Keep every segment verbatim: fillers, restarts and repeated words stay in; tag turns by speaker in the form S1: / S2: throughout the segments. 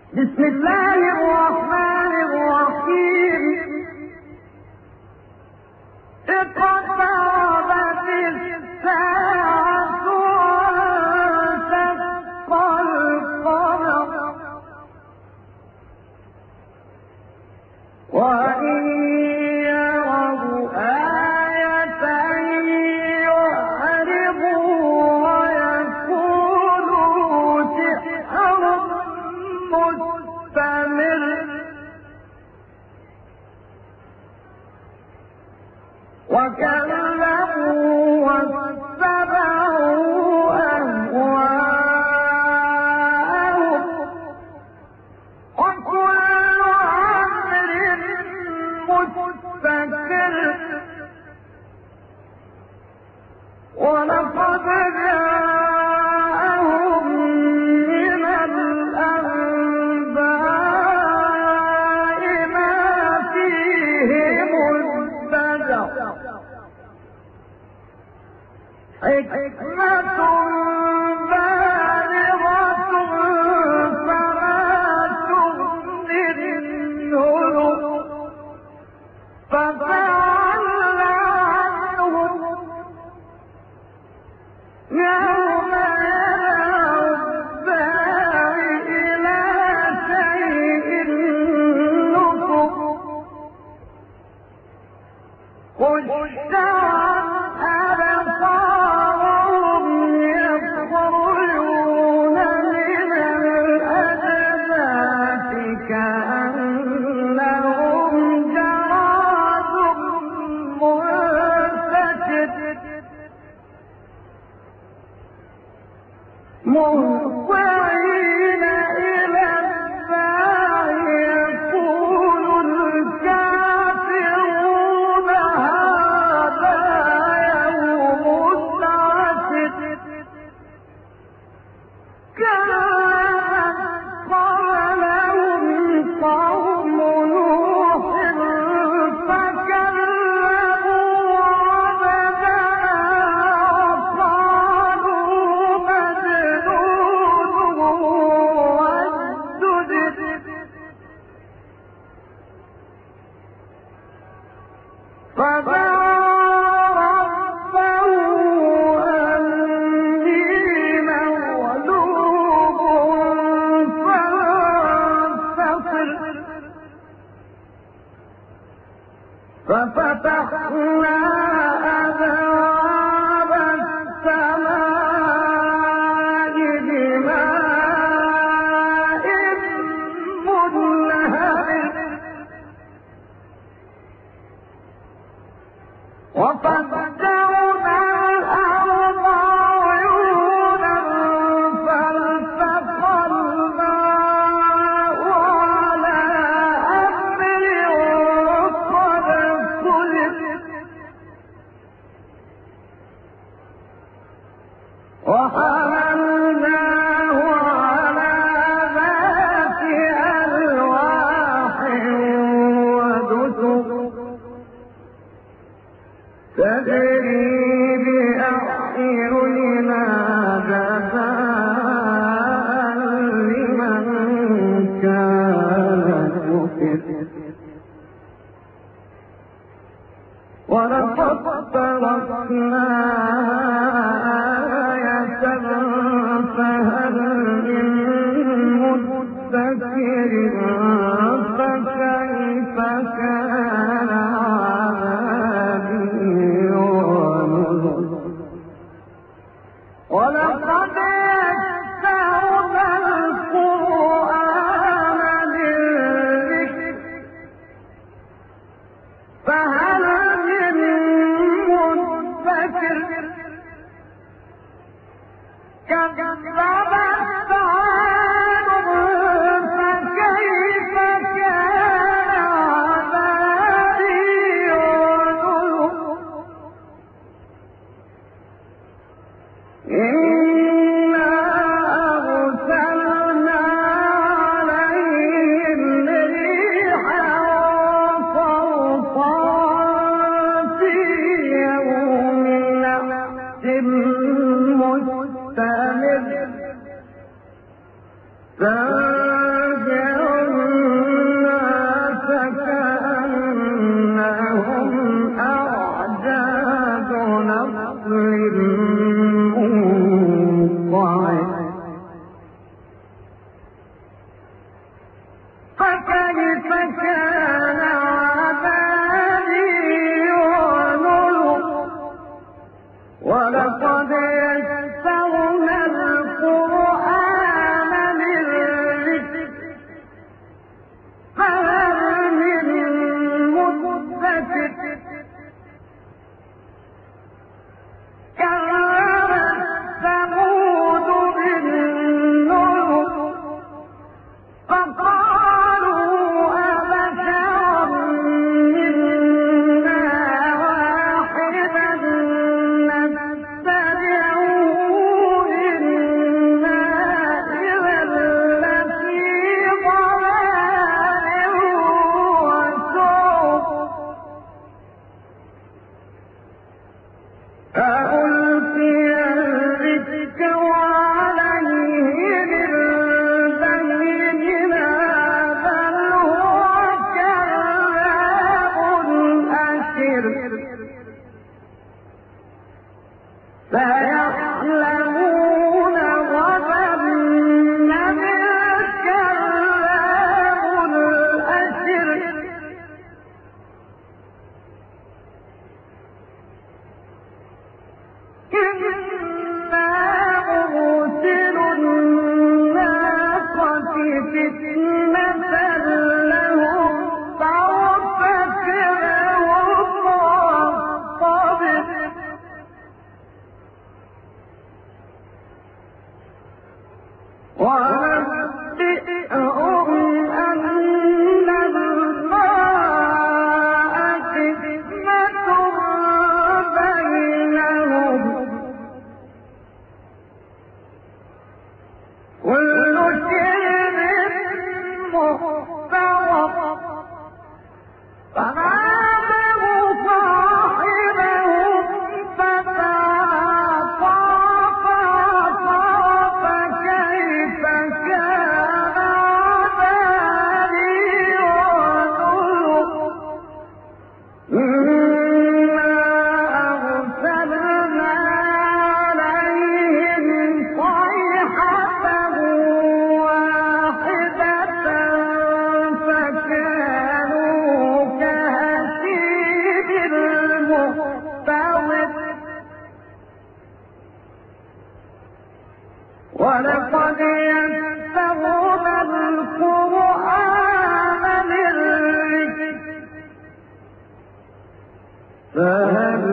S1: بسم الله الرحمن الرحيم. اقتربت الساعة وانشق القمر وإن يروا آية يعرضوا ويقولوا سحر مستمر وكذبوا واتبعوا أهواءهم وكل أمر مستقر ولقد جاءهم من الأنباء ما فيه مزدجر حكمة بالغة فما تغني النذر فتول عنهم يوم يدعو الداعي إلى شيء نكر خشعت أبصارهم يخرجون من الأجداث كأنهم جراد منتشر مهطعين إلى الداعي يقول الكافرون هذا يوم عسر كانت قبلهم قوم نوح فكذبوا عبدنا وقالوا مجنون وازدجر فدعا ربه أني مغلوب فانتصر ففتحنا أبواب السماء بماء منهمر وفجرنا الأرض عيونا فالتقى الماء على أمر قد خلق وحملناه على ذات ألواح ودسر تجري بأعيننا جزاء لمن كان كفر ولقد تركنا آية فهل من مدكر فكيف كان عذابي ونذر ولقد يسرنا القرآن للذكر فهل من مدكر كذبت عاد فكيف كان عذابي ونذر إنا أرسلنا عليهم ريحا صرصرا في يوم نحس مستمر فانجلنا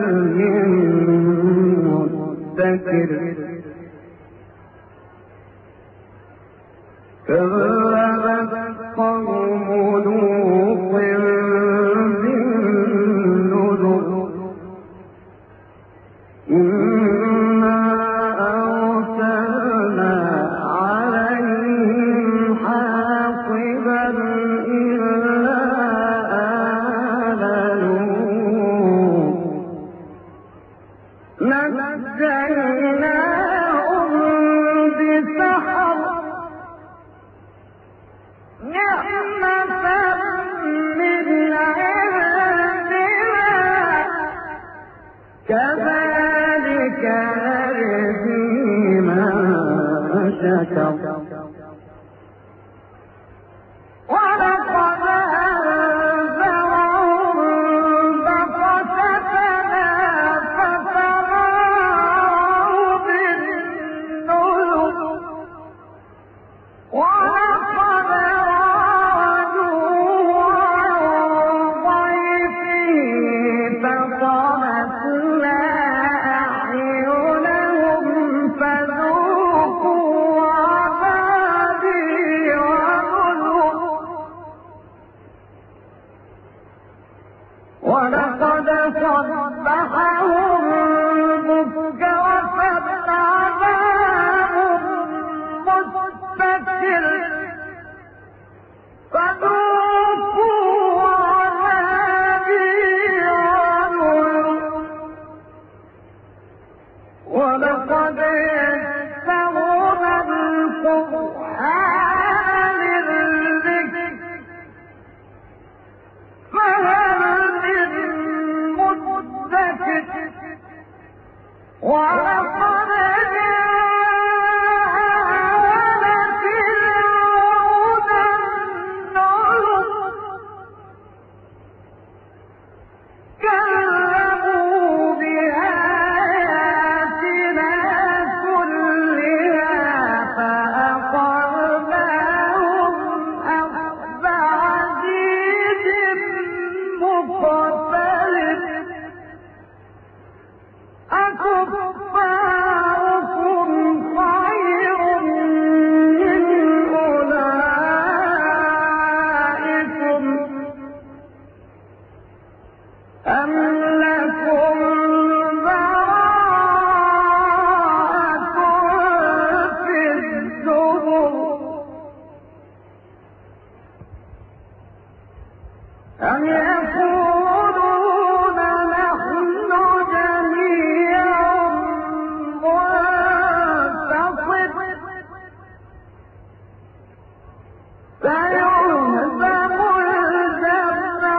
S1: من مدكر كذبت قوم لوط بالنذر إنا أرسلنا عليهم حاصبا إلا آل لوط نجيناهم بسحر نعمة من عندنا كذلك نجزي من شكر ولقد أنذرهم بطشتنا فتماروا بالنذر ولقد راودوه عن ضيفه فطمسنا أعينهم فذوقوا عذابي ونذر ولقد صبحهم بكرة عذاب مستقر فذوقوا عذابي ونذر ولقد يسرنا القرآن للذكر فهل من مدكر ولقد جاء فرعون النذر كذبوا بآياتنا كلها فأخذناهم أخذ عزيز مقتدر أكفاركم خير من أولئكم أم لكم براءة في الزبر أم يقولون نحن جميع منتصر سيهزم الجمع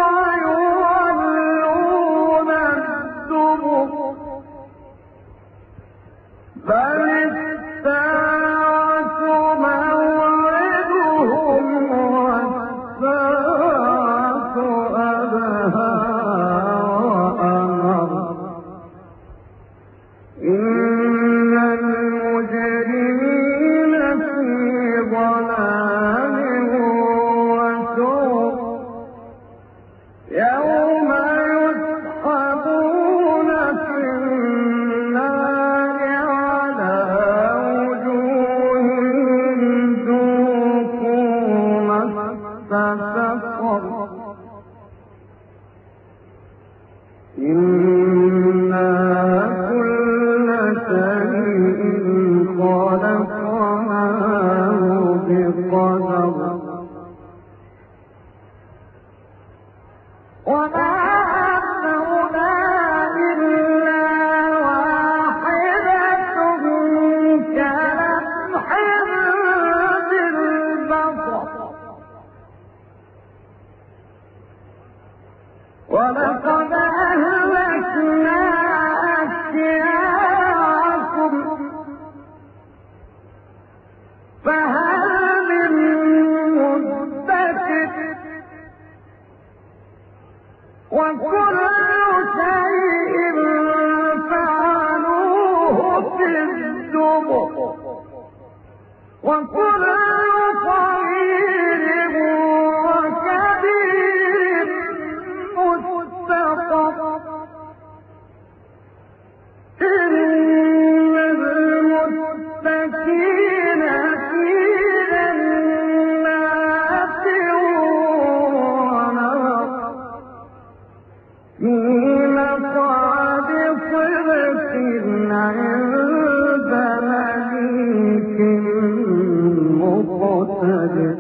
S1: ويولون الدبر بل الساعة موعدهم والساعة أدهى وأمر إن المجرمين في ضلال وسعر يوم يسحبون في النار على وجوههم ذوقوا مس سقر إنا كل شيء خلقناه بقدر وما أمرنا إلا واحدة كلمح بالبصر ولقد أهلكنا أشياعكم فهل من مهتد